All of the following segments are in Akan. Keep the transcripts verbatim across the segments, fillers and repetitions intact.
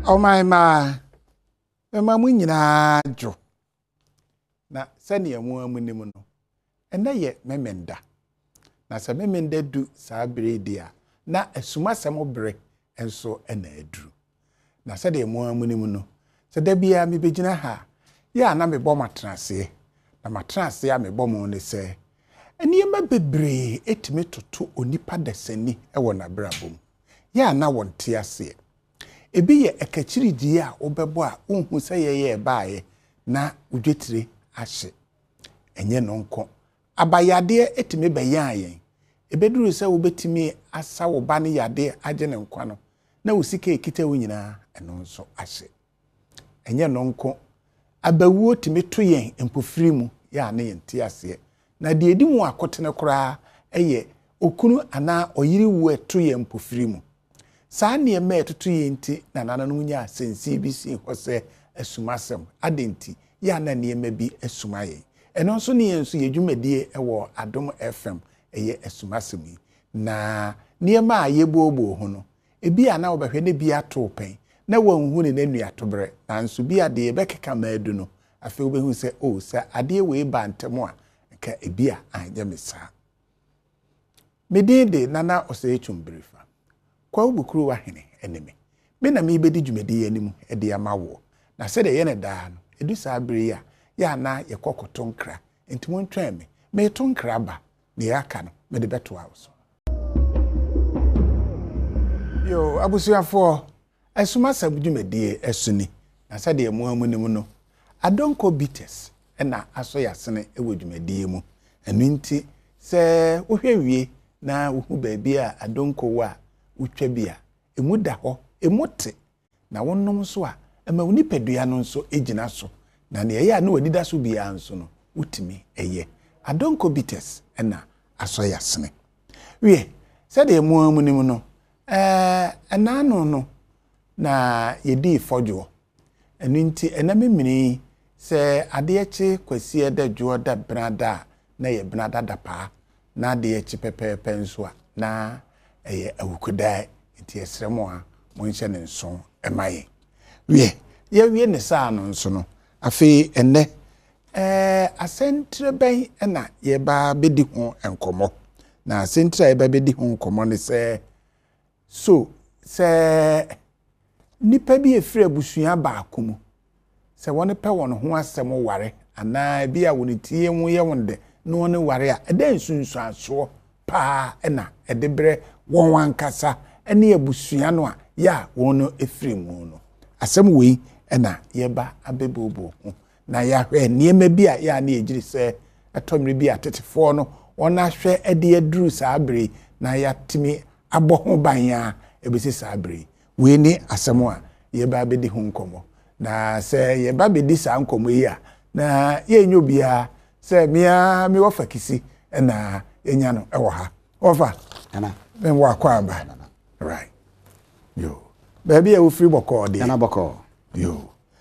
Oh my ma, ma mu nyina jo. Na sani ya mu amunimu no. Enda ye memenda. Na se memenda du saa bere dia na asuma sam bere enso ena eduru. Na se de mu amunimu no. Se da bia me begina ha, ya na me bɔ matrase. Na matrase ya me bɔ mo ne se. Eniyema bebre etime toto onipa dasani ewo na brabom. Ya na wonte ase. Ebi ye ekachiri die a obebo a unhu se ye ye baaye na udwetire ahye. Enye no nko. Abayade etime beyan yen. Ebeduru se wobetimi asa wo ba ne yade age ne nkwa no. Na usika ekita wo nyina eno nso ahye. Enye no nko. Abawuo time to yen empofiri mu ya na yente ase. Na de edi mu akotene kora eye okunu ana oyiri wo eto yen empofiri mu. Saa ne ma etutu yenti na nananom nya sensi bi si hose asumasem adenti ya na ne ma bi asumaye eno nso ne yenso yedwumadie ewo Adom F M eye asumasem yi na ne ma yebobo ho no ebi ana obehwe ne bi ato pen na wanhu ne nanu atobre na nso bi ade bekeka maadu no afi obehu se o sa ade we ba ntemo a ka ebi a anya mesa medede nana osechumbrifa kwa ubukuru wa hene eneme me na me bedi dwumadi anim e de amawo na se de ye ne daa no edu saa bere ya ya na ye kokoto nkra ntimo ntwan me me to nkra ba ne yaka no me de beto awso yo abusuafo asuma sam dwumadi esuni na se de mu amunim no adonko bites na aso yasene ewo dwumadi mu enu nti se wohwe wie na wohu ba bia adonko wa utwa bia emu da ho emote na wonnom so a ema woni padua no nso egina so na ne ye na wadida so bia nso no utimi eye adonko bites na aso yasene wie se de mu amunim no eh anano no na yedi fojo enu nti enamemini se adeechi kwasi eda dwo da brada na ye brada da pa na adeechi pepepe nso a na eye awukudai nti esremo a monhye ne nso emaye wie ye wie ne saa no nso no afi enne eh asentre ben na ye ba bedi ho enkomo na asentre ye ba bedi ho enkomo ne se so se nipa bi efiri abusua ba akomu se woni pe won ho asem ware ana bi a woni tie hu ye wonde no woni ware a eda nsunsu aso pa na edebre won wankasa ene abusua no a ya wono efiri mu no asem wei na yeba abebobo ho na ya hwe niema bi a ya na ejiri se etomre bi atetefo no wona hwe ede aduru saabere na ya timi abɔ ho ban ya ebesi saabere we ni asem a yeba bedi ho nkomo na se yeba bedi sa nkomo yi a na ye nyo bia se mia mi wofa kisi na enya no ewo ha wofa ana ben wa kwa aba right yo baby e wo free boko de ana boko yo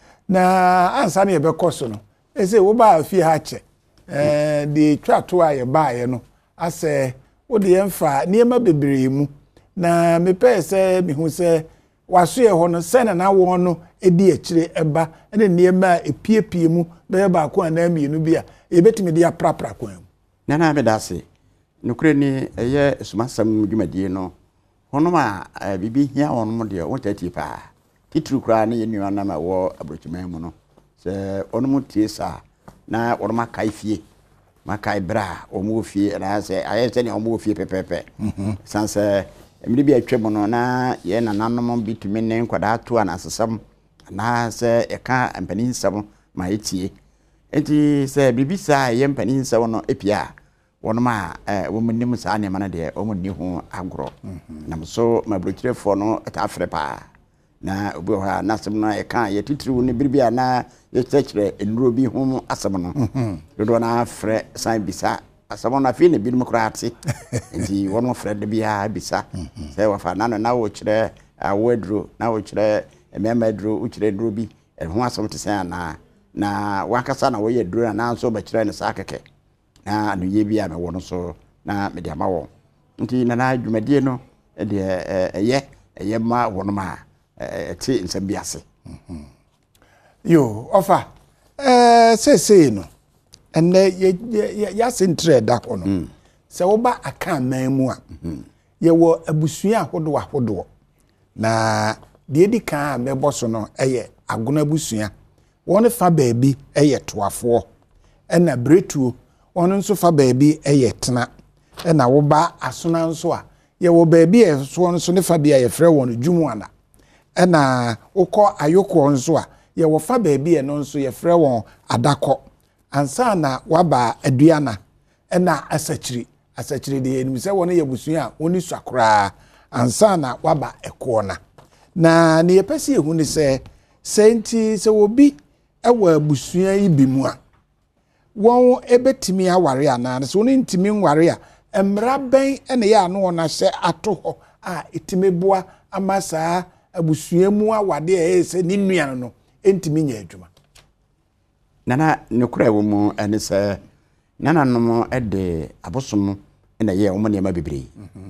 na ansa na yebe koso no e se wo ba fi ha che eh de twato a ye ba ye no ase wo de emfa niema bebre mu na me pe se mi hu se waso ye ho no se na na wo no edi akire eba ene niema epiepie mu be ba ko ana mienu bia ye betimi de aprapra ko am na na me da se nukure ni eye sumasam dwumadie no honoma bibi hia honoma de won tati pa titru kra na ye nua na ma wo abrochiman mu no se onomu tie sa na onoma kai fie makai bra omu fie na se aye se ne omu fie pepepe mhm sanse emri bi atwem no na ye na nanom bitumi ne nkwada ato anasesam na se eka ampanin nsam ma etie enti se bibi sa ye ampanin nsam no epia wonoma eh womunim sa ne mana de omuni ho agro nam so mabrochirefo no ta afrepa na obi ho na asem no eka ye titiriwu ne birbia na ye kyekire enuro bi ho asem no dodo na afre san bisa asem na fi ne bi mkrati nti wono fre de bia bisa se wafa na no na wo kire awadro na wo kire ememadro wo kire dro bi ho asem te san na na wakasa na wo ye dro na so ba kire ne sakeke na anu ye bia me wono so na me de amawo nti na na dwumadie no de eye eye ma wono ma eh ti nsem biase yo ofa eh say say no enne ya sentre da ko no se wo ba aka man mu a ye wo abusua ahodo ahodo na de di kan mebo so no eye agona abusua won fa baabi eye toafo ena bretuo won nso fa baabi eye tena ena wo ba asona nso a ye wo baabi e so nso ne fa bia ye frɛ won dwumuana ena ukọ ayoko nso a ye wo fa baabi e no nso ye frɛ won adakọ ansa na waba aduana ena asachiri asachiri de enim sɛ won ye busua a oni swakora ansa na waba ɛko na na ne yepɛsi ehu ne sɛ senti sɛ obi ɛwɔ busua yi bi mu a won ebetimi aware ana sɛ won ntimi nware a emra bɛn ene ya no na hyɛ ato hɔ a etimi boa amasa abusua mu awade e sɛ ne nua no entimi nya adwuma nana ne kura wo mu ene sɛ nana no ede abosom ina ye wo ne ma bebre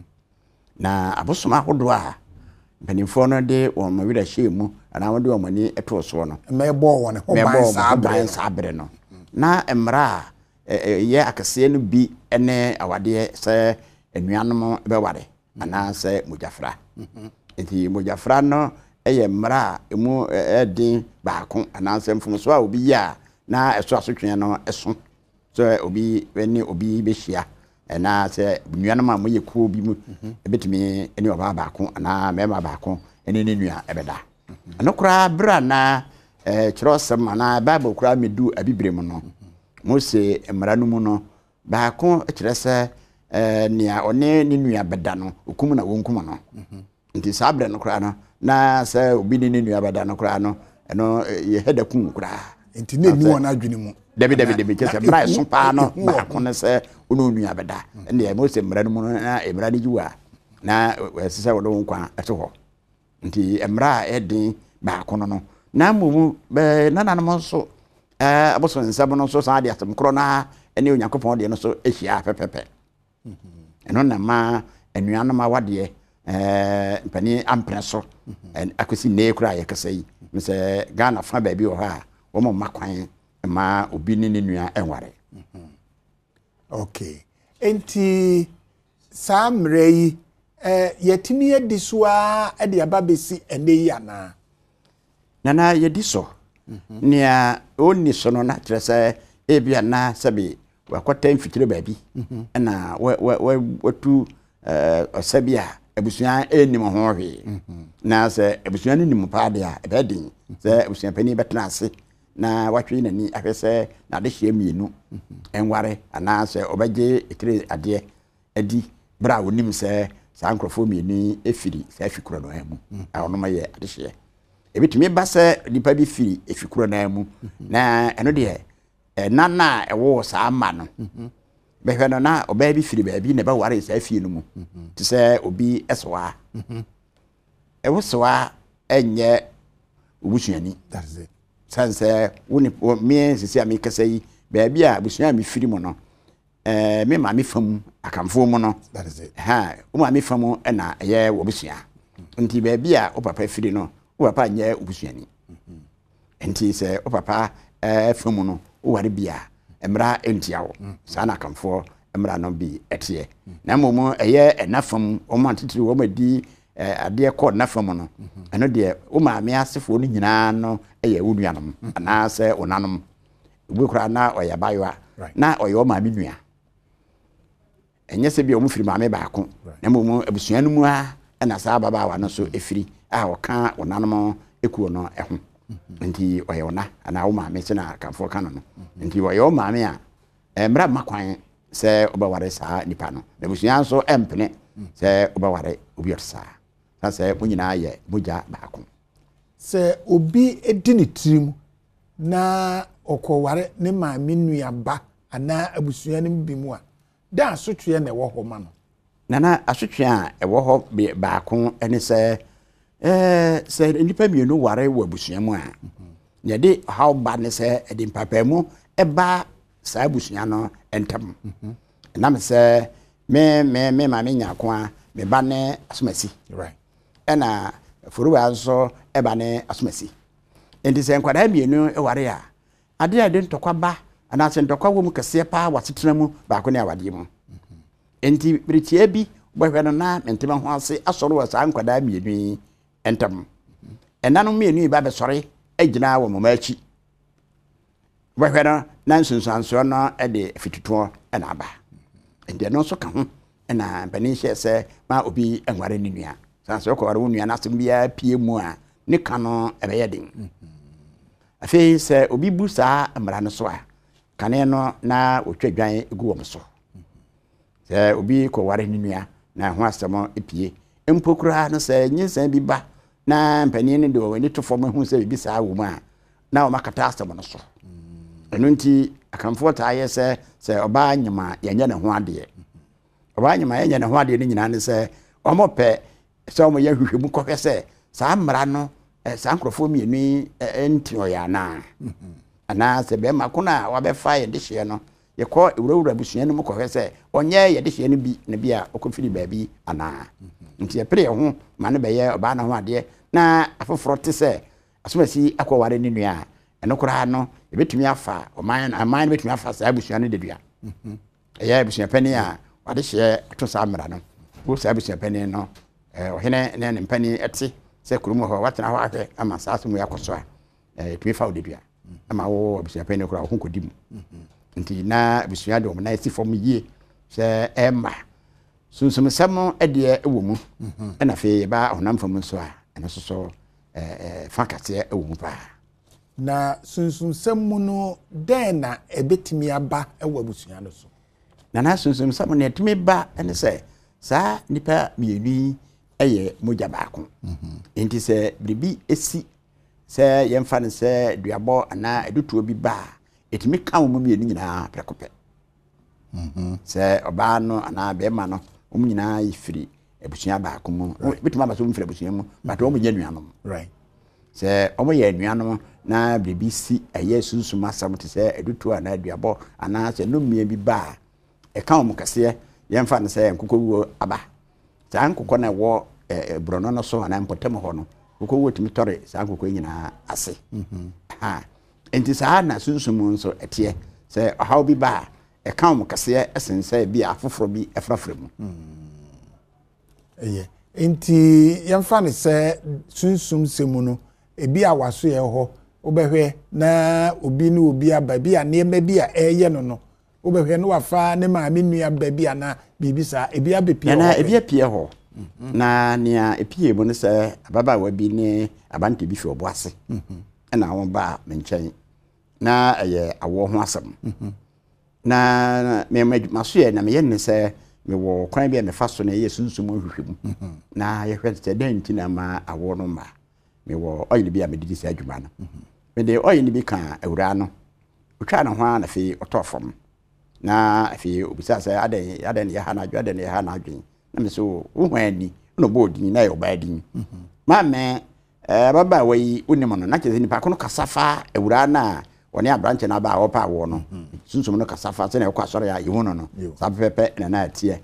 na abosom ahodo a benifo no de wo ma wira hye mu ana wo de wo mani eto so no me bo wo ne ho ban sa ban sa abre no na emra ye akase no bi ene awade sɛ enuanom be ware ana sɛ mujafra enti mujafra no eye mra emu edin baako ana sɛ mfomso a obi ya na eso asotwe no eso so obi eni obi be hia na sɛ nuanom a moyɛ kuo bi mu ebetumi eni oba baako ana mema baako eni ne nua ebeda ano kura bra na eh kyerosem ana bible kura medu abibre mu no Mose emra no mu no baako kyerɛ sɛ eh nia one ne nua beda no okum na wonkum no nti sabre no kura no na sɛ obi ne nua beda no kura no eno ye heda kun kura nti ne ni wona adwene mu David David David kyerɛ sɛ mra so pa no baako ne sɛ ono nua beda ene Mose emra no mu na emra ne jiwa na sɛ wo do nkwa ɛto hɔ nti emra edin baako no no na mumu be nananom so eh aboso nsɛm no so saa de atem kro na ene onyankopɔn de no so ehia pepepe eno na ma anuanom awade eh mpani ampre so akosi ne kura ye kasa yi mse Ghana fa ba bi wo ha wo mo makwan ma obi ni ne nua enware okay enti samre yi eh yetimi edi so a ede ababesi ene yi ana nana yedi so nia oni so no na kyerɛ ebia na sɛbe wakɔta mfitire baabi na watu ɔsɛbia abusua enim ho hwe na sɛ abusua no nim paade a ebɛdin sɛ abusua pani bɛtena ase na watwe nani ahwɛ sɛ na de hye mienu enware ana sɛ ɔbɛgye etire adeɛ adi bra wonim sɛ saa nkrɔfo mienu efiri sɛ afikura no amu a ɔno ma yɛ ade hye ebitumi ba sɛ nipa bi firi efikura na amu na ɛno de na na ɛwo saa ma no behwe no na oba bi firi ba bi ne ba ware saa fie no mu ti sɛ obi ɛsoa ɛwo soa ɛnyɛ obusuani that's it sanse woni me sisi ami kasa yi ba bi a obusuani mi firi mu no eh me ma me fam akamfo mu no that is it ha o ma me fam ɛna ɛyɛ obusua nti ba bi a o papa firi no o papa nyɛ obusuani nti sɛ o papa eh fam no o ware bia emra entiawo saa na akamfo emra no bi etie na momo ɛyɛ enafam o ma titiri o ma di adeɛ kɔ nafam no ɛno de o ma me asefo no nyinaa no ɛyɛ wonuanom ana sɛ onanom obi kura na ɔyɛ bayoa na ɔyɛ o ma me nua ɛnyɛ sɛ bi o mu firi ma me baako na momo abusua no mu a ɛna saa baba wa no so efiri a ɔka onanom ekuo no ɛho nti ɔyɛ ona ana o ma me sena akamfo ka no nti ɔyɛ o ma me a emra makwan sɛ obaware saa nipa no na abusua nso empene sɛ obaware obi ɔsa sɛ onyina yɛ moja baako sɛ obi edi ne tirim na okɔware ne maame nuaba ana abusua ne bi mu a da asotwe na ɛwɔ hɔ ma no nana asotwe a ɛwɔ hɔ baako ɛne sɛ eh sɛ nipa mienu ware wɔ abusua mu a yɛde how ba ne sɛ ɛde mpapa mu ɛba saa abusua no entam na me sɛ me me me maame nyako a me ba ne asomasi right ɛna foruwa nso eba ne asomasi enti se nkwada mienu eware a ade ade ntokwa ba ana se ntokwa wo mu kese pa wasetena mu ba ko ne awade mu enti britia bi bohwe no na mentema ho ase asoro wa sa nkwada mienu entam enano mienu ba be sore agina wo mama achi bohwe no na nsunsanso no e de fituto e na aba enti no so ka ho na bani hye se ma obi enware ni nua sanso ko ware nua na sem bia pie mu a ne ka no e be yedin afi se obi bu sa amra no so a kane no na otwadwan egu wo so se obi ko ware ni nua na ho asem epie empokura no se nyinsan bi ba na mpani ne de woni to fom hu se bi sa wo mu a na o makata asem no so eno nti akamfo ta aye se se oba nyima yenye ne ho ade oba nyima yenye ne ho ade ni nyina ne se omope se omo ye hwehwe mu kohwe se sa mra no sa nkrofo mienu entio ya na ana se be makuna wa be fa ye de hye no ye ko ewurawura busua no mu kohwe se onye ye de hye no bi ne bia okofiri baabi ana nti ye pere ho ma ne be ye oba na ho ade na afoforo te se asomasi akwaware ni nua eno kora no e betumi afa oman aman betumi afa sa busua no dedua ye busua pani a wade hye to sa mra no wo sa busua pani no eh ohene ne ne pani eti se kurumo ho watena ho ahwe ama sa aso mu yakoso a eh tumi fa odedua ama wo busua pani kora ho kodim nti na busua de o na esi fom yie se emma sunsum sam ede ewo mu na fe ba honam fam so a eno so so eh fakate ewo mu pa na sunsum sam mu no den na ebetimi aba ewo busua no so na na sunsum sam na etimi ba ene se sa nipa mienu eye moja baako mhm enti se bribi esi se yemfa ne se duabo ana edutuo bi ba etimi ka wo mienu nyina prekope mhm se oba no ana be ma no wo nyina ifiri ebusua baako mu bituma ba so mfiri ebusua mu but wo nya nuanom right se omo ye nuanom na bribi si eye sunsum asam te se edutuo ana duabo ana se no mie bi ba e ka wo kase yemfa ne se nkokowuo aba sa nkokɔ na wo eh brono no so ana mpotem ho no kokɔ wo timi tore sa nkokɔ nyina ase mhm ha enti sa na sunsum nso etie se hawo bi ba e ka mo kase esense bi afoforo bi efrafra mu mhm eye enti yemfa ne se sunsum semu no ebi awaso ye ho obehwe na obi ne obi aba bi anema bi a eye no no obehwe no wafa ne ma menua ba bi ana bibisa ebi abepie na ebi apie ho na nia epie mu ne se ababa wa bi ne abante bi fi obo ase mhm na won ba menchen na eye awo ho asam mhm na me maso ye na me ye ne se me wo kwan bi me fa so na ye sunsum hwehwem mhm na ye hwete te den ti na ma awo no ma me wo oyin bi a me didi se adwuma no mhm me de oyin bi kan awura no otwa na ho na fi otofom na fi obisa se aden aden ye ha na adwa aden ye ha na adwen na me so wo hwani no bodi na ye obadin mhm ma me eh baba wai unim no na keze ni pa kono kasafa awura na woni abranche na ba wo pa wo no sunsum no kasafa se na ekwa sore ya yewu no no sa pepe na na atie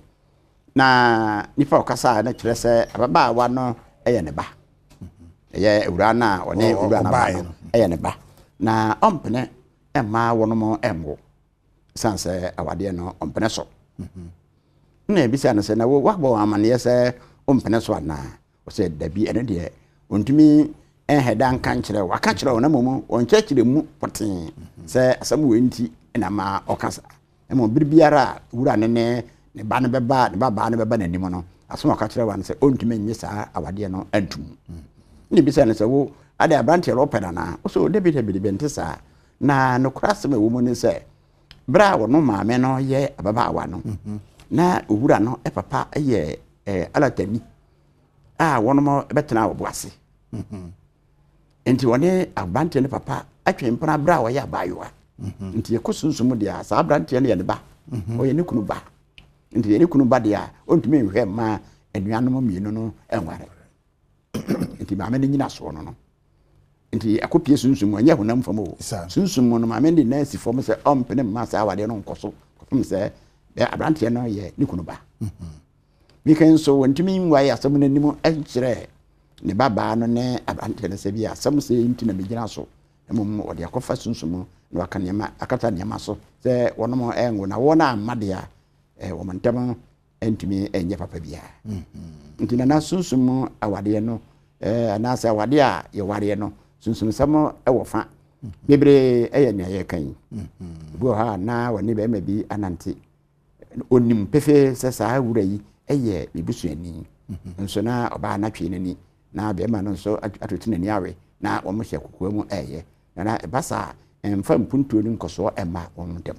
na nipa okasa na kire se baba wa no eye ne ba eye awura na woni awura na ba eye ne ba na ompene emma wo no mo emwo sanse awade no ompene so mhm na bisa na se na wo wabo amane se ompene so na o se dabi ene de ontumi enheda nka nkire waka kire wona momu onche kire mu potin se asam wenti na ma okasa emo birbiara wura ne ne ne ba ne beba ne baba ne beba nanim no asam waka kire wan se ontumi nyi saa awade no antum ni bisa na se wo ade abrantie ro peda na o so debi debi bente saa na no krasem wo mu ne se bra wo no maame no ye ababa awa no na owura no e papa ye eh alatani ah wono mo betena wo boase mhm enti woni abante ne papa atwe mpana bra wo ya bayoa mhm enti ekosunsum dia sa abante ne ye ne ba o ye ne kunu ba enti ye ne kunu ba dia ontumi nhwe ma anuanom mienu no enware enti maame ne nyina so no no enti akopie sunsum anya honam fam o sunsum no maame ne na si fam se ompene ma sa awade no nkoso kofum se be abante no ye ne kunu ba mhm mi kan so wontimi nwa ya asam nanim enkire ne baba no ne abante ne se bia sam se nti na megina so emom ode akofa sunsumu na waka nema akata nema so se wonom enwo na wona amade a eh wo mantam entumi enye papa bia mhm nti na sunsumu awade no eh anase awade a ye ware no sunsumu sam ewofa bebre eye ne ye kan mhm bo ha na woni be ma bi anante onim pefe se sa wura yi eye bibusuani nso na oba na twe nani na be ma no nso atoti nani awe na wo mo hye kokwa mu eye na basa emfa mpuntuo ni nkoso ema wo dem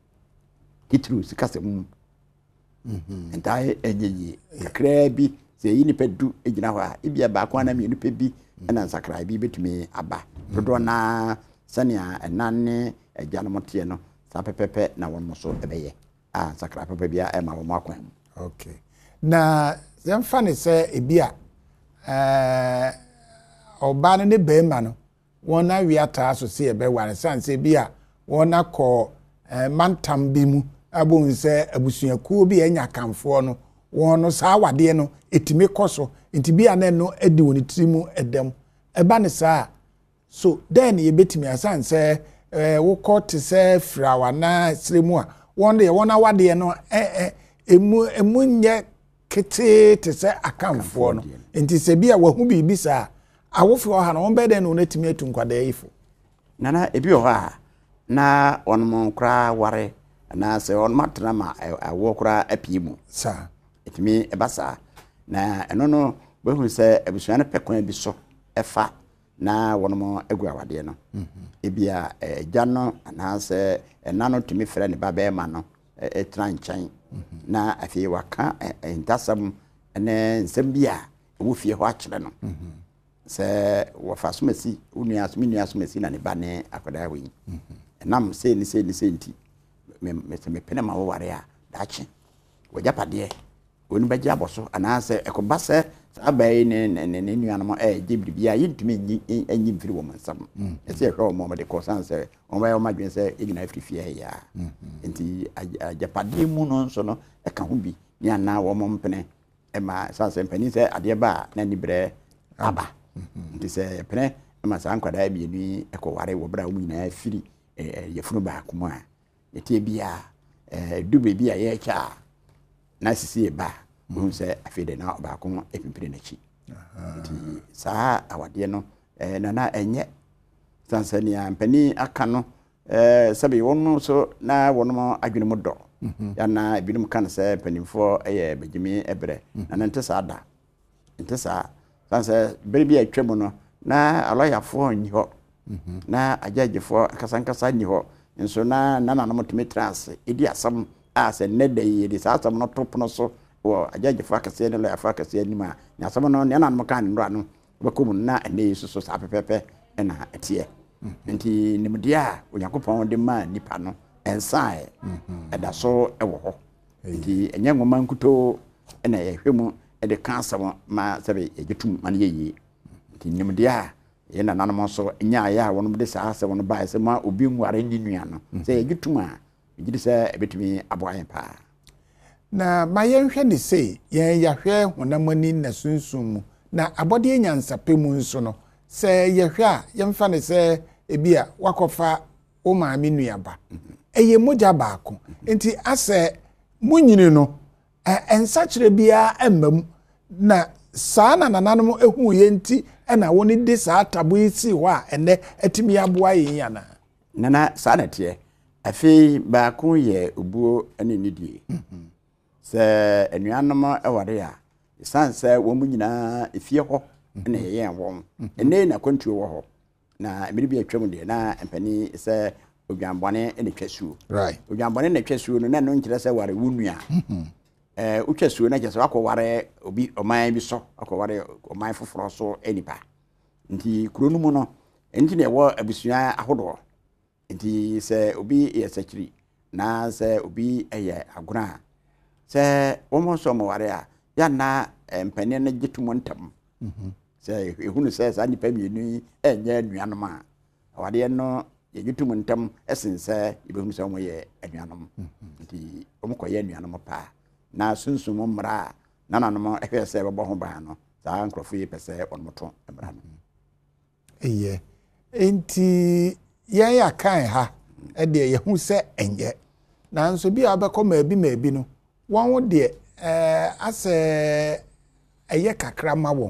kitru sikase mu mhm entai enyeyi kakra bi se yi ni pedu egina ho a ibia ba kwa na mi ni pe bi na nsakra bi betumi aba dodo na sania enane egyanomte no sa pepepe na wo mo so ebeye ah sakra papa bia ema wo makwan okay na zemfa ne se ebia eh oba ne beema no wona wiata so se ebe ware sanse bia wona ko eh, mantam bi mu abon se abusuakuo bi enya kamfo no wono sa wade no etime koso nti bia ne no edi woni trimu edem eba ne sa so then ye betimi asanse eh wo court se frawa na sremu a won de wona wade no eh eh emu emu nye kete te se akamfo no nti se bia wahu bibi sa awofo ha no won be de no natimi atu nkwada yifo nana ebi o ha na onmo kra ware na se on matra ma awo kra apiemu sa etimi ebasa na eno no behu se ebusua na pekwan bi so efa na wonmo egu awade no ebia egya no na se enano timi frɛ ne baba ma no etra nchan na afi waka entasam ne nsem bia wo fie ho akyere no se wo fasomasi unua asumi asomasi na ne ba ne akoda wi enam se ni se ni se nti me me pene ma wo ware a dache wo japade oni bagya boso anase ekobase abai ne ne ne nua no eh gibri bia yintumi enyi mfiri wo mansam ese ehwe mo de ko sanse o ba yo madwen se igina afiri fie ya nti japade mu no nso no eka ho bi ni ana wo mo mpene e ma sanse mpani se ade ba na nibre aba nti se pene e ma san kwada bi ni eko ware wo bra mu nyina afiri yefunu ba kuma eti bia eh dube bia ye cha na sisi ba mu se afide na ba ko epimpire na chi nti saa awade no eh na na enye Tanzania mpani aka no eh sabi wonu so na wonu mo adwene mu do ya na ebinum kan se panimfo eye begimi ebre na nte saa da nte saa sanse berebi atwam no na aloyafo nyi ho na ajajefo kasankasa nyi ho nso na na na no tumi trance edi asam a se neda yi di saa asam no topono so wo ajajefo akase ne lo yafa akase anima na asam no na na no kan ndo ano bakom na ene so so saa pepepe na etie nti nimdia Onyankopɔn de ma nipa no ensae eda so ewo ho nti enye ngoma nkuto na yehwemu e de kansam ma sabe egitum man yeyi nti nimdia ye na nanom so nya ya wono de saa se wono bae se ma obi nware ni nua no se egitum a egidi se ebetumi aboayen pa na ma yenhwe ni sei yen yahwe honamani na sunsun na abode nyansape mu nso no se yehwe a yemfa ne se ebia wakofa o maami nuaba eye moja baako enti ase munyini no ensa kire bia emmam na saa na nananom ehu ye nti na woni de saa tabo isi ho a ene atimi aboa yen yana nana saa na tie afi baako ye obuo ene nidie se enuanom eware a sanse wo mu nyina efie ho ene ye yen won ene na kwantuo wo ho na miribi atwam de na empani se odwanbone ene twasuo right odwanbone na twasuo no na no nkire se ware wunua eh utwasuo na kese wakọ ware obi oman bi so akọ ware oman foforo so enipa nti kuro no mu no enti na ewo abusua ahodo nti se obi ye sekiri na se obi eye aguna se womo so mo ware a ya na empani na gitumo ntam mhm se ehunu se sa nipa mienu enye anuanom a awade no ye gitumo ntam esense ibehunu se mo ye anuanom nti omo koye anuanom pa na sunsumo mra na nanom ehwe se bebo ho ba no saa nkrofo yi pese onmoto emra no eye enti yen ya kan ha e de ye hu se enye nanso bi abekọ ma bi ma bi no won wo de eh ase eye kakra ma won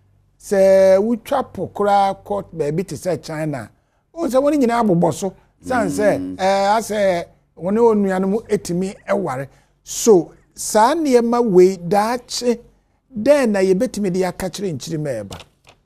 se wutwa pokra court ba bi te se China o se woni nyina aboboso san se eh ase woni onua no etimi eware so saa niema we daache den na ye betimi de yakakire nchiri meba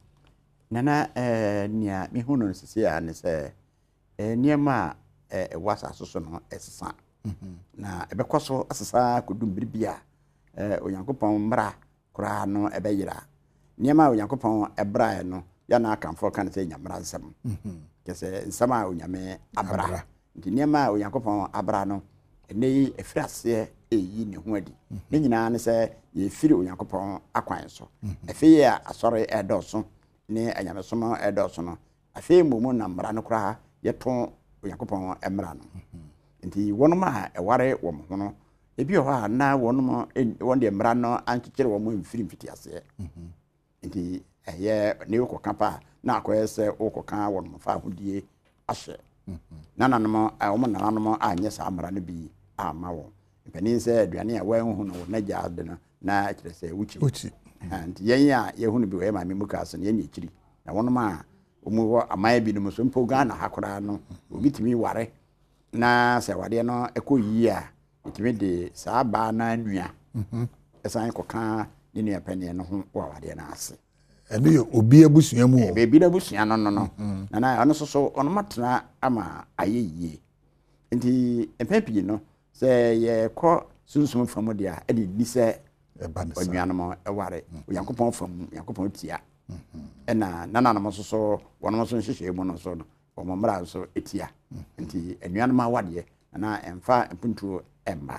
nana eh nia mi hu no sisi a ne se eh niema eh wasa so so no esesa na ebekoso asesa kodum biribia eh onyankopon mra kura no ebeyira niema onyankopon ebra no ya na akamfo kan se nyamra nsem kese nsem a onyame abra nti niema onyankopon abra no ene efrase eyi ne ho adi ne nyina ne se ye firi onyankopon akwan so efe ya asore edoso ne anyamesoma edoso no afi mumu na mra no kura yeton onyankopon emra no nti wonoma ha eware wo mo no ebi ho ha na wonoma won de mra no ankekere wo mo mfiri mfiti ase nti eye ne wo kapa na akoyese wo koka won mo fa hodie ahye nana no wo mo nana no anye sa mra no bi ama wo mpani se aduane a wan hu no na gya de no na akire se wuchi uchi nti yen ya ye hu no bi we ma me muka so ne ye nyekiri na wonoma omu wo amaya bi no so mpo Ghana hakora no obi timi ware na se wade no ekoyi a itimi de saa ba na nua mhm esan koka ne nua pene no ho wa wade na ase eno yo obi abusua mu o bebi na busua no no no na na ono so so ono matena ama ayeye nti empepi no se ye ko sunsum fam de a edi ni se onua no eware Yakopon fam Yakopon tia ena nana no so so wono so nhihye mu no so no omo mra so etia nti anuan ma wade na emfa mpuntuo emba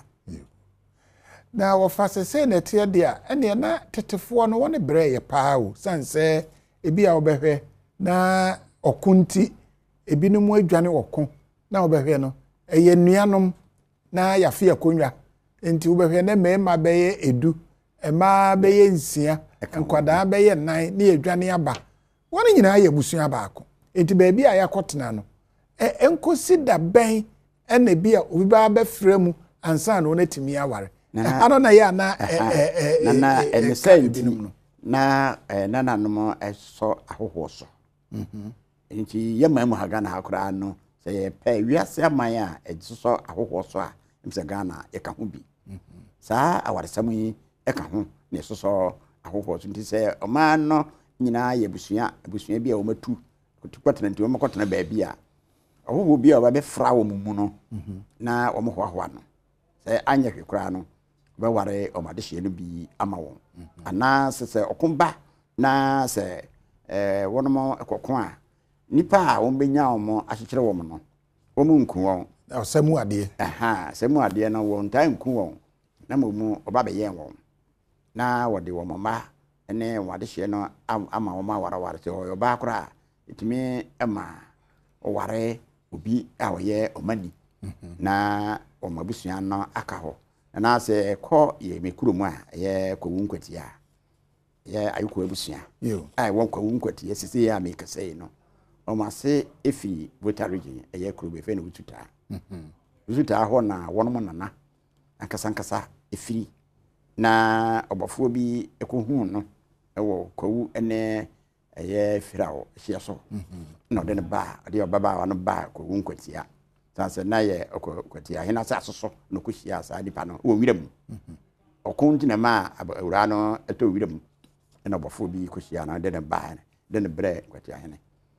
na wo fasese na tie dia ene na tetefo no woni bre ye paawo sanse ebi a obehwe na okunti ebi no mu adwane okun na obehwe no eye nuanom na yafe akonwa enti obehwe na mema beye edu ema beye nsia nkwadaa beye nan na adwane aba woni nyina ya busua baako enti baabi a yakotena no e enkosi da ben ene bia obi ba befrɛ mu ansa na onatimi aware ano na ya na na na enesenti na nana no eso ahoho so mhm enti yema mu haga na hakora no se ye pe wiase aman a ejiso ahoho so a mse Ghana e ka ho bi mhm saa awaresam yi e ka ho na esoso ahoho so nti se oman no nyina ye busua busua bi a wo matu kutukwatena nti wo makotena ba bi a ahoho bi a ba be fra wo mu no mhm na wo mo hoahoa no se anya hwekura no ba ware omadehye no bi ama won ana se se okumba na se eh wonomo ekokon a nipa a won benya omo akyekere won no won nku won osemu ade aha semu ade no won tan nku won na momu oba be yen won na wode won mama ene wadehye no ama won ma ware ware se oba akora itimi ema oware obi a oye omani na omabusua no aka ho na se ko ye mekuromu a ye kwawu nkwatia ye ayiko abusua yo ai won kwawu nkwatia sisi ya make say no o ma se efi Volta region ye kurobe fe na Wututa mhm Wututa ho na wono nana ankasa ankasa efiri na obofo bi ekohu no ewo kwawu ene ye firawo hia so mhm no de ne ba de obaba wa no ba kwawu nkwatia sanse na ye okwatia hina sa soso no kuhia sa dipa no wo wiram mhm okunti na ma awura no eto wiram na obofo bi kuhia na de ne ba de ne bre kwatia hene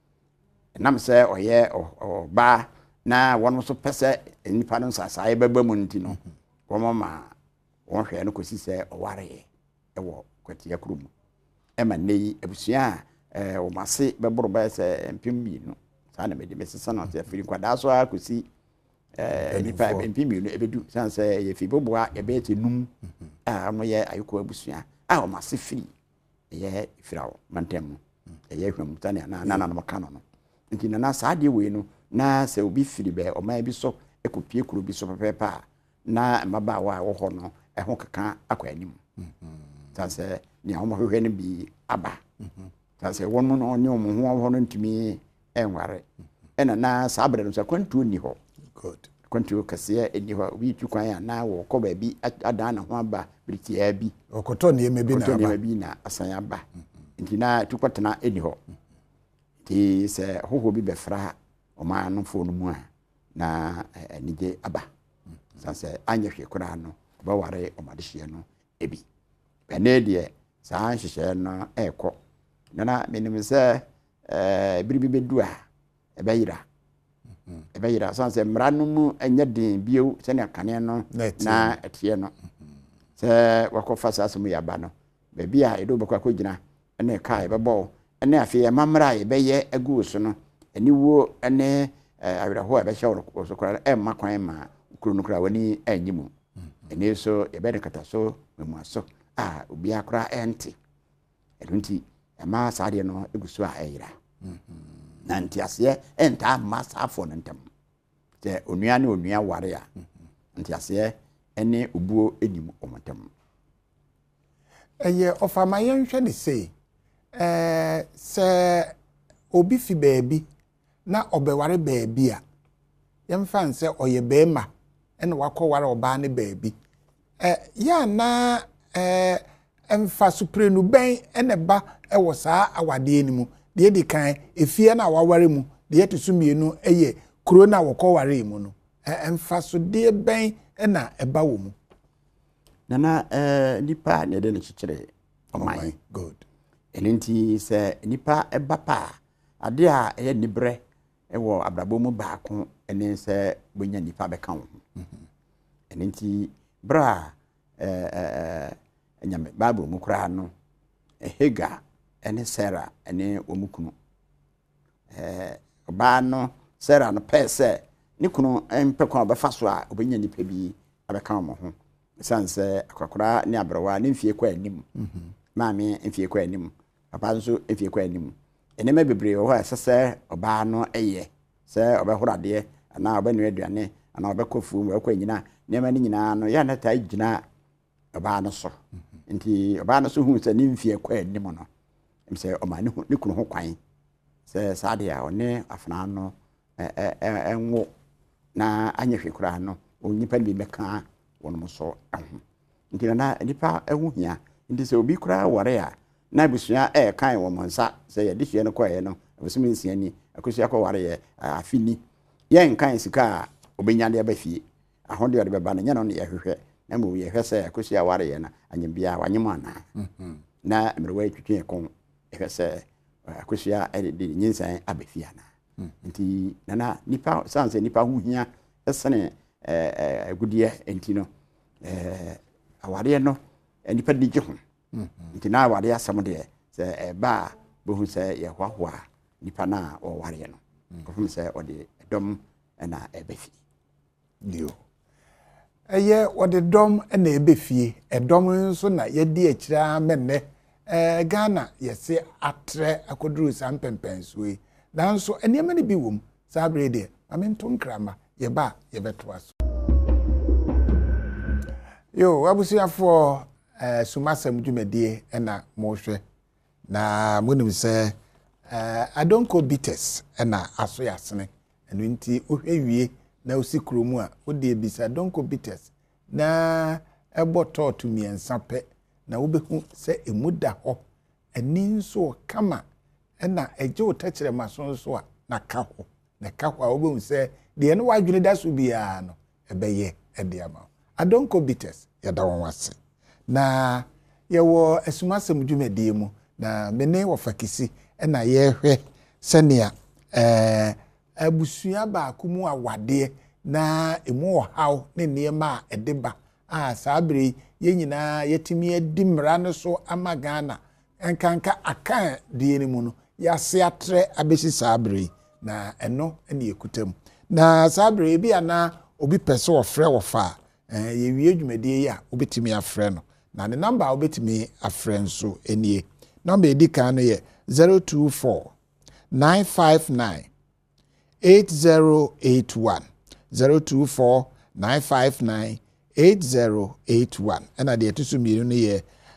nam se oye oba na won so pese nipa no sasa ye baba mu nti no wo mama won hwe no kosi se oware e wo kwatia krum e ma nei abusua eh wo mase beboro ba se mpim bi no sa na mede mesesa no se afiri kwada so akosi eh nipa mpim no ebedu san se ye fi boboa ye be te num ah no ye ayiko abusua ah o mase firi ye firawo mantem ye hwam tane na na na no maka no no nti na sa de we no na se obi firi be o ma bi so ekopie kuro bi so pepepa na maba wa wo ho no e ho kaka akwa anim san se ni ɔmo hwehwɛ no bi aba sɛ wɔn mo no ne ɔmo ho ho no ntumi ɛnware ɛna na saa abere no sɛ kwantuo ni hɔ good kwantuo kɛseɛ ɛni hɔ obi tu kwan a na wɔ kɔ baabi adan na ho aba biritia bi ɔkɔtɔ nneɛma bi na aba nneɛma bi na asan aba nti na tu kɔtena ɛni hɔ nti sɛ hoho bi bɛfra ɔman no fo no mu a na anigye aba sɛ anyɛ hwɛ koraa no bɛware ɔmadehyeɛ no ebi bɛnɛ deɛ saa nhyehyɛ no ɛkɔ nana menim sɛ eh biri bi bedu a ɛbɛyira ɛbɛyira san sɛ mmara no mu ɛnyɛ den bio sɛ ne kane no na ɛteɛ no sɛ wakɔfa saa sɛ mu yaba no baabi a ɛdo bɛkɔ akɔgyina ɛne ka ɛbɛbɔ ɛne afei ɛmamra a ɛbɛyɛ agu so no aniwuo ɛne awerɛho a ɛbɛhyɛ wo so koraa ɛmma kwan ma kuro no koraa wani anyi mu ɛne so yɛbɛde kata so memua so a obiara koraa ɛnte ɛno nti ɛma saa deɛ no egu so a ɛyera na nti aseɛ ɛntaa mma saafo no ntam sɛ onua ne onua ware a nti aseɛ ɛne obuo enim ɔmo ntam ɛyɛ ɔfama yɛnhwɛ ne sei ɛɛ sɛ obi fi baabi na ɔbɛware baabi a yɛmfa nsɛ ɔyɛ bɛɛma ɛna wakɔware ɔbaa ne baabi ɛ yɛ na ɛɛ ɛmfa suprenu bɛn ɛna ba ɛwɔ saa awadeɛ no mu deɛ di kan efie na waware mu deɛ to so mmienu ɛyɛ kuro na wɔkɔware mu no ɛmfa so deɛ bɛn ɛna ɛba wɔ mu nana ɛɛ nipa na ɛde ne kyekyere ɔman good ɛno nti sɛ nipa ɛba pa ade a ɛyɛ nibrɛ ɛwɔ abrabɔ mu baako ɛne sɛ bonya nipa bɛka wo ho ɛno nti bra ɛɛ ɛɛ nyame bible mu koraa no Hagar ɛne Sarah ɛne wɔn kunu ɛɛ ɔbaa no Sarah no pɛ sɛ ne kunu mpɛ kwan ɔbɛfa so a ɔbɛnya nipa bi abɛka wɔn ho san sɛ akwakoraa ne abrɛwa ne mfie kɔ anim maame mfie kɔ anim papa nso mfie kɔ anim ɛnɛma bebree wɔ hɔ a ɛsɛ sɛ ɔbaa no ɛyɛ sɛ ɔbɛhoro adeɛ anaa ɔbɛnua aduane anaa ɔbɛkɔ fuom ɔbɛkɔ nyina nneɛma no nyinaa no yɛ na taa gyina ɔbaa no so nti ɔbaa no so hu sɛ ne mfie kɔ anim no sɛ ɔma ne ne kunu ho kwan sɛ saa deɛ a ɔne afena no ɛ ɛ ɛnwo na anyɛ hwɛ koraa no onipa no bi bɛka wɔn mo so ɛho nti na nipa ɛho hia nti sɛ obi koraa wɔre a na abusua ɛɛkan wɔ mo nsa sɛ yɛde hwɛ no kɔɛ no abusua nsia ni akosua kɔ wɔre yɛ afini yɛn kan sika a obenya de aba fie ahode ɔde bɛba no nyɛ no ne yɛhwehwɛ na mo yɛhwɛ sɛ akosua wɔre yɛ na anyambia wanyem ana na mmerɛwa twitwe kɔn ɛhwɛ sɛ akosua ɛde nyinsan aba fie ana nti nana nipa sanse nipa ho hia ɛsene ɛɛ agudeɛ nti no ɛɛ aware no nipa de gye ho nti na aware asɛm deɛ sɛ ɛba bohu sɛ yɛhoahoa nipa na ɔware no kɔfom sɛ ɔde dɔm ɛna ɛbɛfi dio ɛyɛ ɔde dɔm ɛna ɛbɛfie ɛdɔm nso na yɛdi akyira mɛnɛ ɛɛ Ghana yɛse atrɛ akoduru saa mpɛmpɛnsoe yi nanso nneɛma no bi wɔ mu saa bere deɛ ame nto nkrama yɛba yɛbɛtoa so yo abusuafoɔ eh sumasɛm dwumadie ɛna mohwɛ na monim sɛ eh adonko bitters ɛna aso yasene ɛno nti ohwɛ wie na osi kromu a wode bisa adonko bitters na ɛbɔ tɔɔto miɛnsa pɛ na wobɛhu sɛ emu da hɔ ani nso kama ɛna ɛgye wo tɛkyerɛ maso nso a na ka ho na ka ho a wobɛhu sɛ deɛ no wadwene da so biara no ɛbɛyɛ ɛde ama adonko bitters yɛda wɔn wase na yɛwɔ asumasɛm dwumadie mu na mene wɔ fakisi ɛna yɛhwɛ sɛnea ɛɛ abusua baako mu awadeɛ na emu ɔhaw ne nneɛma a ɛde ba a saa bere yɛn nyinaa yɛtumi adi mmara no so ama Ghana nkanka akan deɛ ne mu no yɛase atrɛ abɛsi saa bere na ɛno ɛne yɛkuta mu na saa bere bi ana obi pɛ sɛ ɔfrɛ wɔ fa eh yɛwie dwumadie yi a obetumi afrɛ no na ne number a obetumi afrɛ nso enie number edi kan no yɛ zero two four nine five nine eight zero eight one zero two four nine five nine eight zero eight one ɛna deɛ ɛto so mmienu no yɛ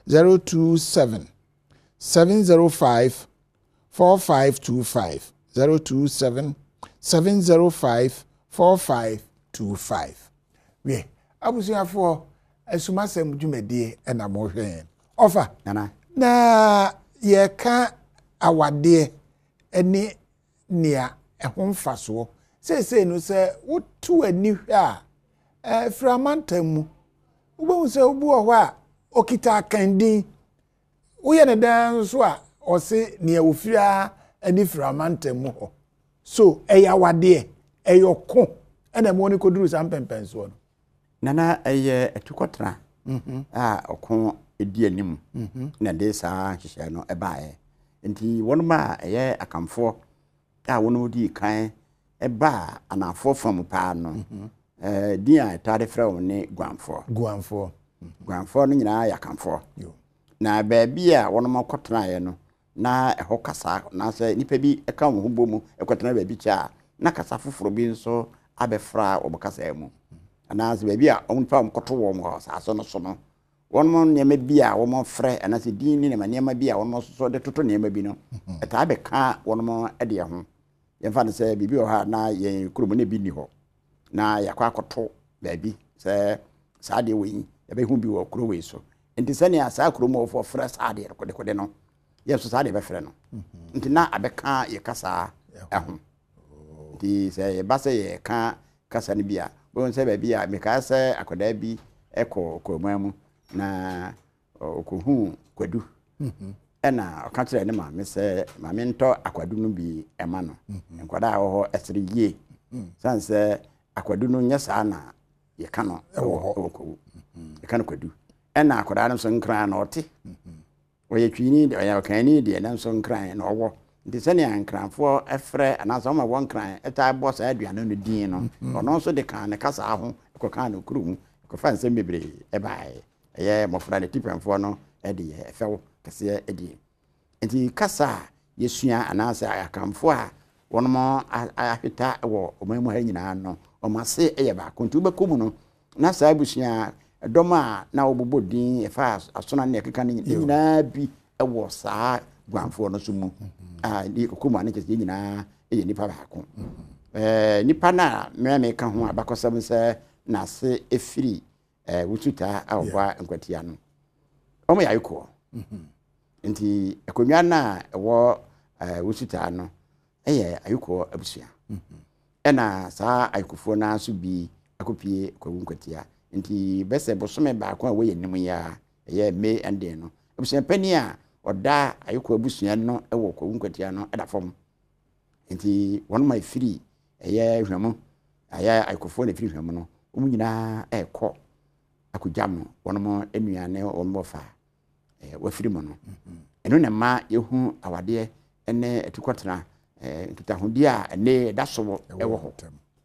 zero two seven seven zero five four five two five zero two seven seven zero five four five two five. We abusuafo esumasem dwumedie na mo hwen ofa nana na ye ka awade eni nia ehon faso se se no se wotu ani hwa eh framantamu ubo se obu ho a okita kandin woye ne dan so a ose nia ofira ani framantamu ho so eya wade eyoko ena mo ni koduru sampempenso no nana eye etukotra mhm ah okon edi anim mhm na de sa hihye no ebae nti wonma eye akamfo a wono di kan eba anafo fam pa no eh di a tade fra woni guanfo guanfo guanfo no nyina ya kamfo na baabi a wonma kotra ye no na eho kasa na se nipa bi eka wo hobomu ekotra baabi cha na kasa foforo bi nso abefra obokasa mu anase baabi a onpa mkoto wo mo saso no so no wonmo niema bi a wo mo frɛ anase din ni na niema bi a wonmo so de toto niema bi no eta abeka wonmo ede ye ho yemfa ne sɛ bibi o ha na ye kurumu ne bi ni ho na yakwa akoto baabi sɛ saade we ye be hu bi wo kuro we so enti sɛ ne asa kurumu ofo frɛ saade kode kode no ye so saade be frɛ no enti na abeka ye kasa ɛho di sɛ ye ba sɛ ye ka kasa ne bi a bon sɛ baabi a me ka sɛ akoda bi ekɔ komamu na okohu kwadu mhm ena ɔka kyerɛ ne ma me sɛ ma me ntɔ akwadu no bi ɛma no nkwada a ho ɛsere yie san sɛ akwadu no nyɛ saa na ye ka no ɛwɔ ɔkɔ ye ka no kwadu ena akwada no so nkran na ɔte ɔyɛ twini de ɔyɛ kani de na so nkran na ɔwɔ nti sɛ ne ankranfo ɛfrɛ anasa ma wɔ nkran ɛta bɔ saa aduane no din no ɔno so de kan ne kasa ho ɛkɔ kan no kurum ɛkɔ fa nsɛm bebre ɛbae ɛyɛ mɔfra ne tipɛnfo no ɛde yɛ ɛfɛw kase ɛdi enti kasa yesua anasa akamfo a wono ahweta wɔ ɔmamu ha nyinaa no ɔmase ɛyɛ ba kontu bɛkɔmu no na saa busua dɔm a na wɔbobɔ din ɛfa asona ne keka ne nyinaa bi ɛwɔ saa guanfo no so mu a ni kokoma ne kese nyinaa ɛyɛ nipa baako eh nipa na me me ka ho abakɔsɛm sɛ na se efiri eh wututa a ɔba nkwatia no ɔmo yɛ ayikɔ nti akonwa na ɛwɔ eh wututa no ɛyɛ ayikɔ abusua ɛna saa ayikofo na so bi akopie kwawu nkwatia nti bɛsɛ bosome baako a wɔyɛ nim ya ɛyɛ me ende no abusua pani a ɔda ayikɔ abusua no ɛwɔ kwawu nkwatia no ɛda fam nti wɔn ma efiri ɛyɛ hwɛmu ɛyɛ ayikofo na efiri hwɛmu no wɔn nyinaa ɛkɔ akujam wɔn mo enuane wɔn mo fa eh wafiri mo no eno na ma yehu awade ene etukotena eh nkitahodi a ene da so ɛwɔ hɔ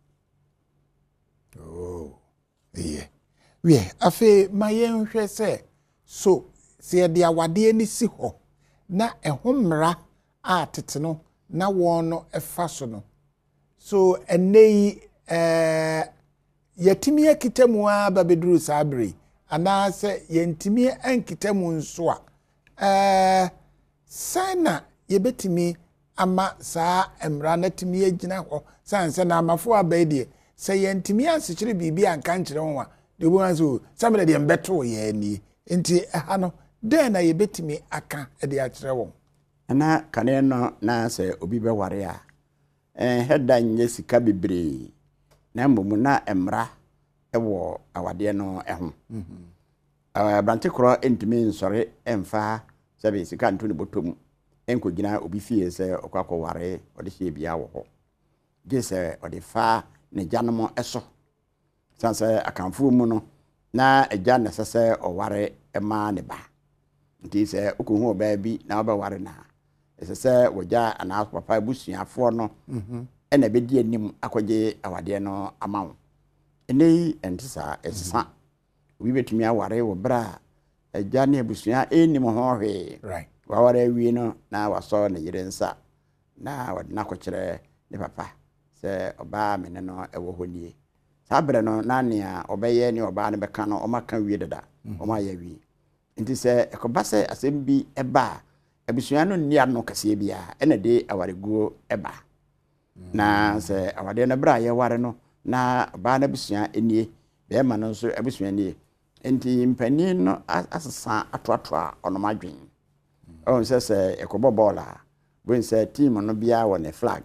oh yeah we afi ma yenhwɛ sɛ so se de awade ni si hɔ na ɛho mmra a tete no na wɔn no ɛfa so no so ene yi eh yatimi akitamu a babeduru sabre ana se yentimi ankitamu nso a eh sana yebetimi ama saa emra na timi agina ho sanse na amafo abaidie se yentimi asekyire bibi anka nkyere ho a de obo anso samre de mbeto ye ani enti ha no den na yebetimi aka de akyere wo ana kane no na se obi be ware a eh hedan nye sika bebre na mbom na emra ewo awade no eho mhm ah brante kro entimi nsore emfa sebe sika nto ne botom enko gina obi fie se okwakọ ware ode hie bia wo ho gese ode fa ne janom eso sanse akamfo mu no na agya ne sese oware ema ne ba nti se okohu oba bi na oba ware na sese wogya ana papa busuafo no mhm ena bedi anim akwaje awade no amawo enei entisa esisa obi betumi aware wo bra agya ne busua enim ho hwe right waware wi no na waso ne yire nsa na wade na kwekere ne papa se oba me ne no ewo honie sabre no na nea obeye ne oba ne beka no o maka wi dada o ma ya wi nti sɛ ekoba sɛ asɛm bi eba abusua no nni ano kase bia ena de awarego eba na sɛ awade no bra ye ware no na ba na abusua enie be ma no nso abusua nie nti mpani no asesa atoatoa onom adwen o nse sɛ ekobo bola bo nse team no bia wɔ ne flag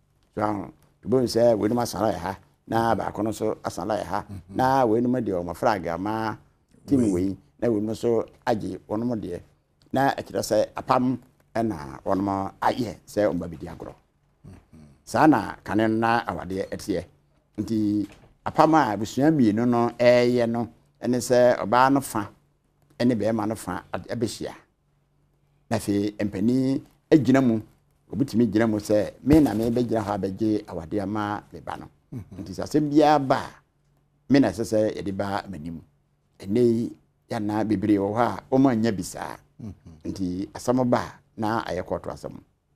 so bo nse we no masara ha na ba kono so asala ha na we no de o flag ama team we na we no so agi onom de na akira sɛ apam na onom aye sɛ omba bidi agro sana kanen na awade etie nti apam a abusua mienu no eye no ene sɛ oba no fa ene be ma no fa abehia na fe empani agina mu obutimi gina mu sɛ me na me be gina ha beje awade ama me ba no nti sasem bia ba me na sɛ yede ba manim ene ya na bebre wo ha o ma nya bisa nti asam ba na aye koto asam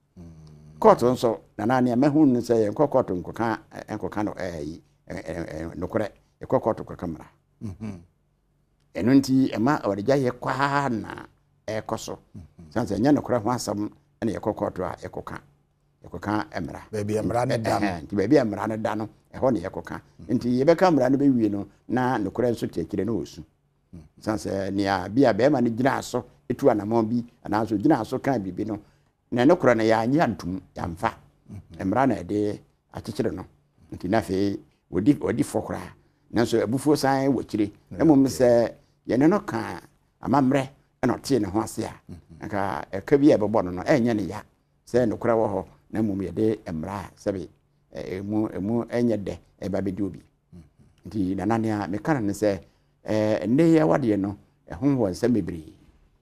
koto nso na na ne mahu no sɛ yenko koto nkoka enkoka no eh nokore ekokoto kwa kamera mhm eno nti ema oregya ye kwa na ekoso sanse nya nokore ho asam na yekokoto a ekoka ekoka emra baby emra ne da no nti baby emra ne da no eho ne yekoka nti yebeka emra no bewie no na nokore nso tiekire no osu sanse nia bia be ma ne gina aso etu anamon bi anaso gina aso kan bibi no na nokore na ya anya ntum ya mfa emra na de akekire no nti na fe wodi wodi fokra nanso abufuo san wokire emom se ye ne no ka amamre eno tie ne ho ase a nka eka bi ebebo no no enye ne ya se no kura wo ho na mom ye de emra sebe emu emu enye de eba be di obi nti nanane a me kana ne se eh ne ye wade no ehon ho nsa mebri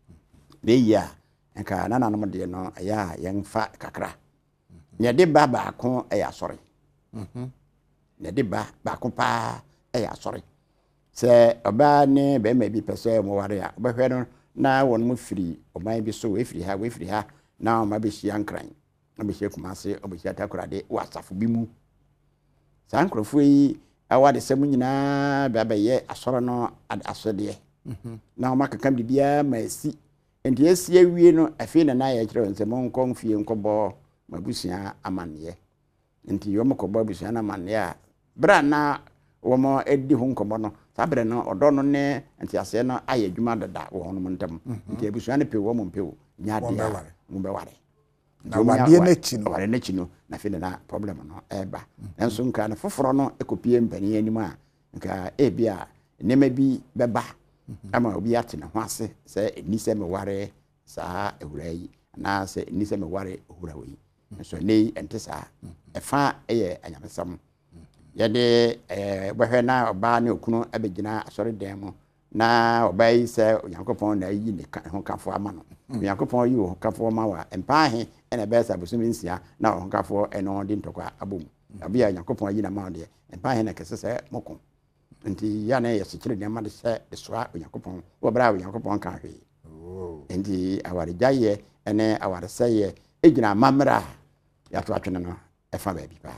be ya nka nananom de no aya yenfa kakra ye de baba ko eya sori mhm ne de ba ba ko pa e ya sori se oba ne be ma bi pese mo ware a obehwe no na won mo firi oban bi so we firi ha we firi ha na ma be hia nkran na be hia kumase obe hia takorade wasafo bi mu san krofo yi awade sem nyina ba ba ye asoro no asode mhm na ma kakam di bia ma si enti esi awie no afi na na ya kire nsem nkon fie nkobo mabusia amanne enti yo mkobo abusia na manne a bra na womo edi ho nkomo no sabre no odo no ne enti ase no aye adwuma dada wo hono ntam nti abusuan ne pe wo mo mpe wo nya de mo be ware na wade na chi no ware na chi no na fe na problem no eba enso nka na foforo no ekopie mpani anim a nka e bia nema bi beba ama obi ate na ho ase se eni se me ware saa ewura yi na se eni se me ware ewura wi so nei entesa efa eye anyamesam yede eh behwe na oba ne okunu abegina asore dem mo na oba yi se Onyankopon na yi ne ho kafo ama no Onyankopon yi ho kafo ma wa empa he ena be sa bosumi nsia na ho kafo eno de ntokwa abom abia Onyankopon yi na ma de empa he na kese se moko nti ya na ye sekire de ma de se esoa Onyankopon wo bra Onyankopon kan hwe oh nti aware jaye ene aware seye egina mamra ya to atwene no efa ba bi ba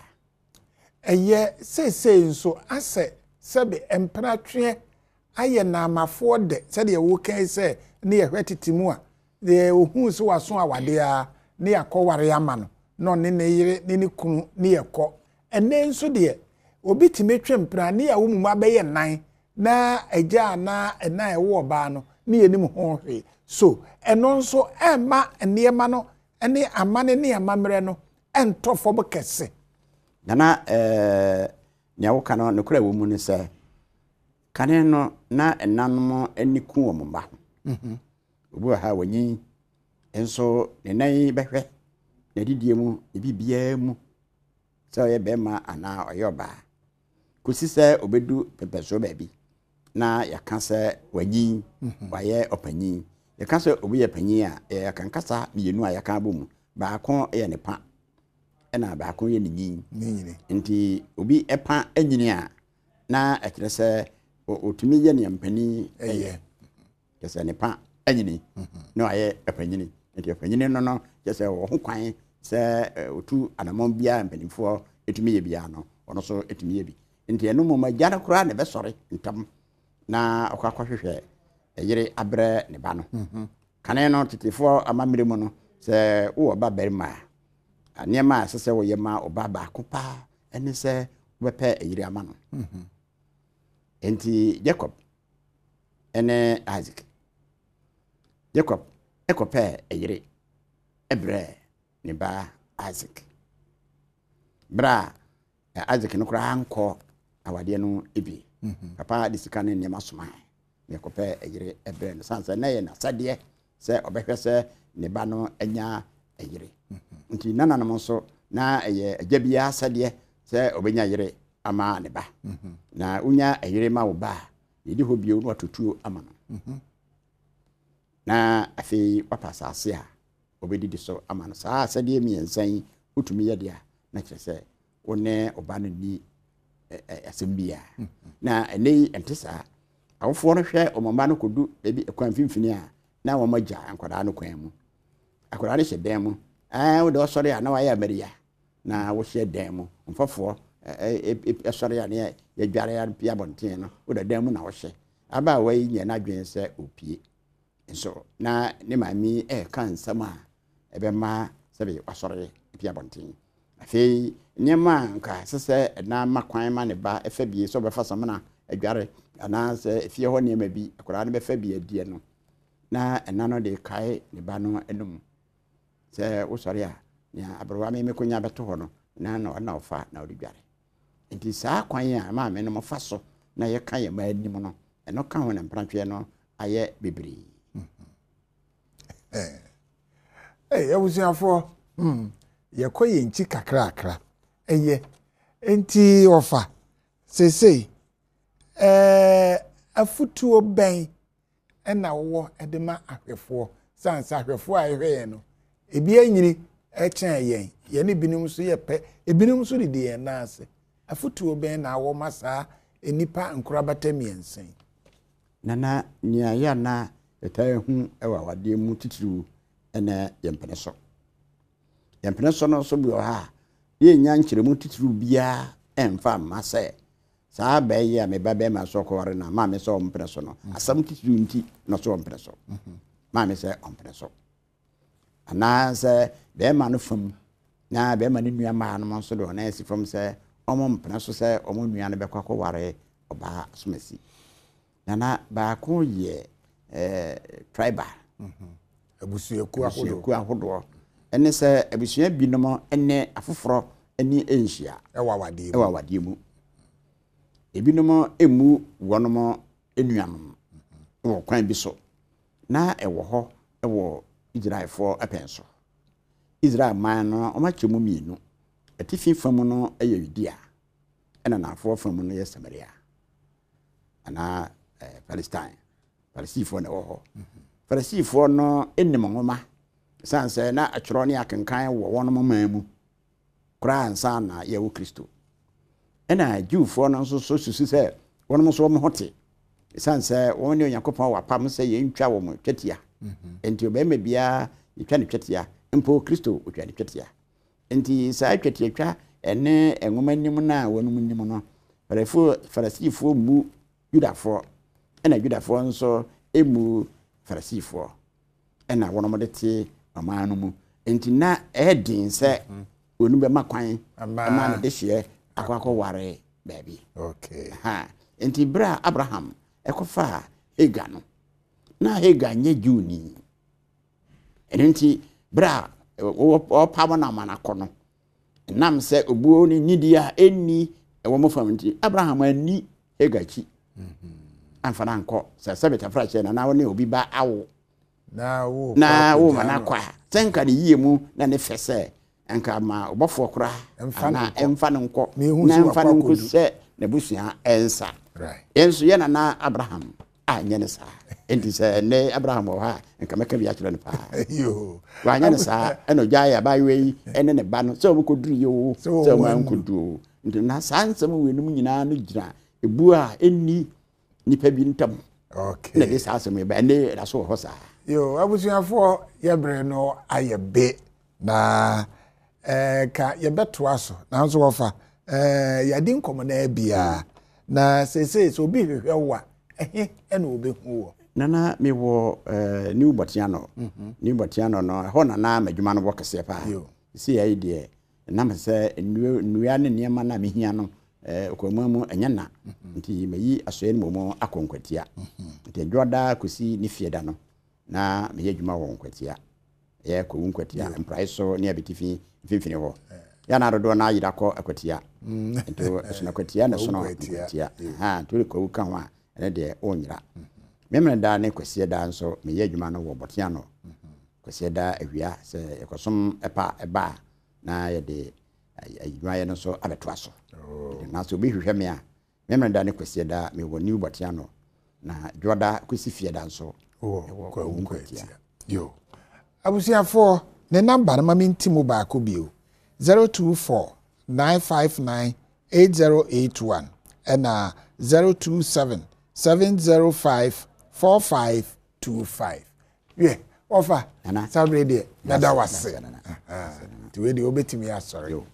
eye sese nso ase sebe empratwe aye na amafo de se de wo kan se ne ye hwetitimu a de ohun so waso awade a ne yakoware ama no no ne ne yire ne ne kunu ne yekọ ene nso de obi timetwe mpra ne ya wo mu abeye nan na agya na ena ewo ba no ne ye nim ho hwe so eno nso ema enema no ene amane ne amamre no entofo bo kese nana eh nya wo kana no kura wo mu ne se kane no na enanom aniku wo mba mhm obu ha wanyi enso ne nan behwe na didie mu e bibia mu se ye be ma ana oyoba kusi se obedu pepeso ba bi na yaka se wanyi waye opanyi yaka se obi ye panyi a yaka nkasa mienu a yaka abomu ba ko ye ne pa ena ba ko ye ne nyin nyini nti obi epa anyini a na akire se otumi ye ne mpani eye kese ne pa anyini no aye epanyini nti epanyini no no kese wo ho kwan se otu anamon bia mpanimfo etumi ye bia no ono so etumi ye bi nti eno mo magara kura ne be sore ntam na akwakwahwehwe eyire abre ne ba no kane no titifo amamire mu no se wo ba berima aniema sese wo yema oba ba kopa ene se wo pe eyire ama no enti Jacob ene Isaac Jacob ekope eyire ebre ne ba Isaac bra Isaac no kra anko awade no ebi papa de sika ne ne masoma ne kope eyire ebre no sansa na ye na sade se obehwe se ne ba no anya eyire nti nana no so na eye agabia sade se obenya yire ama ne ba na unya eyire ma wo ba yedi ho bio no atotuo ama no na afi papa sase a obedidi so ama no saa sade mi ensan utumi ye dia na kyerese one oba no ni asembia na enei entesa awofo no hwe omamba no kodu ebi ekwan finfini a na wo magya ankwada no kwan mu akwada ne hye mu ah wo de osore a na wa ya maria na wo hye dan mu mfofo esore a ne ya dware ya pia bonten no wo de dan mu na wo hye aba wa yi nya na dwen se opie nso na ne mami e kan sama ebe ma sebe wasore pia bonten afi nyema nka sese na makwan ma ne ba efa bie so be fa samna adware ana se fie ho ne ma bi akora ne be fa bie die no na ena no de kai ne ba no enum se wo sore a ya abrowa me me konya beto ho no na na na ofa na odware enti saa kwan a ma me no fa so na ye kan ye ma anim no eno kan ho na mpratwe no aye bebiri eh eh yabusiafo mm yekoye nchi kakra akra eye enti ofa sesei eh afutuo ben ena wo edema ahwefo sansa ahwefo a ehwe no ebi anyini echen yen ye ne binum so ye pe ebinum so didi yen na ase afutuo ben na wo masa enipa nkorabata miensen nana nia ya na etaye hu ewa wade mu titiru ena yempene so yempene so no so bi o ha ye nya nkyere mu titiru bia emfa mase saa ba ye me ba be ma so ko ware na ma me so mpene so no asam titiru nti no so mpene so ma me se mpene so ana se be ma no fam na be ma ni nua ma no so do na esi fam se omo mpene so se omo nua no be kwa ko ware oba somasi nana ba ko ye eh tribal mhm abusuaku ahodo ku ahodo ene se abusua binom ene afoforo eni enhia ewa wade ewa wade mu ebinom emu wonom enuanom wo kwan bi so na ewo ho ewo Israelfo apenso Israel man no o ma chemu mienu atifi fam no eye Judea ena na afo fam no ye Samaria ana eh, Palestine Palestifo na wo ho Palestifo no enim ngoma sanse na atworo ne akenkan wo wonom man mu kura ansa na ye wo Kristo ena Jewfo no so so susu se wonom so mo hote sanse won ne Yakopon wapam se ye ntwa wo mo twetia enti obema bia yetwa ne twetia mpo Kristo otwa ne twetia enti saa twetia twa ene engoma nim na wonum nim no Palestifo Palestifo mu Judafo ena Judafo nso emu Palestifo ena wonom de te amanu mu enti na edin se onu be makwan ama na de hye akwakọ ware baby okay ha enti bra Abraham ekofa Hagar no na Hagar nye Juni enti bra o pamo na manakọ no nam se obuo ni nidia eni ewo mo fam enti Abraham ani Hagar chi mhm amfana nko se sebeta frache na na woni obi ba awo na wo na wo manakwa senka ne yie mu na ne fese enka ma obofo kora na emfa ne nko na emfa ne nko se ne busua ensa right enso ye na na Abraham anya ne sa enti se ne Abraham o ha enka meka bi akire ne pa yo wa anya ne sa eno jaya ba we ene ne ba no se o ko duru yo se o ma nko du enti na sansem we num nyina no gira ebu a enni nipa bi ntam okay na de sa asem ba ne da so ho sa yo abusuafo yebre no ayebe na eh ka yebeto aso na nso wofa eh yadi nkomo na bia na sese so bi hwehwe wa ehe ena obehu wo nana me wo eh new botiano new botiano no ho nana madwuma no wo kese pa si ya ide na me se nua ne niema na mehia no eh okomamu enya na nti meyi asoye no mo akonkwatia nti dwoda kosi ni fieda no na me yadwuma wo nkwatia ye ko nkwatia empraiso ne abetifi mfimfini ho ya na dodo na yira ko akwatia nti so na kwatia na so na kwatia ha to ko ka ho a ene de onyira memre da ne kwasie da nso me yadwuma no wo botiano kwasie da awia se ekosom epa eba na ye de adwuma ye no so abetoa so na so bi hwehwe me a memre da ne kwasie da me wo new botiano na dwoda kwesi fie da nso wo kwa nkwatia yo abusiafo ne number na mama ntimo ba ko bio zero two four nine five nine eight zero eight one and uh, zero two seven seven zero five four five two five. Yeah, offer. Ana sabre de nada wase. Ah. To we de obetimi asori. Yo.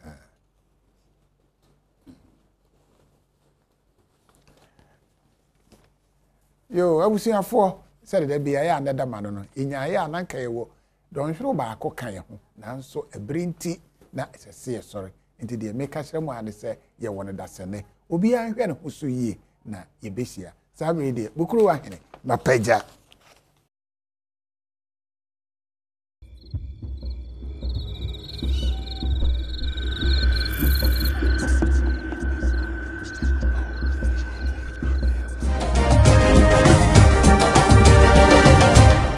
Yo, abusiafo said there be aya another man no. Inya ya nanka yewo. Don hwero ba akokan ye ho. Nanso ebrinti na sese sorry. Nti de make kire mu ade se ye won da sene. Obi an hwe ne ho so yie na ye behia. Sabre de bukuru wa hene na pagya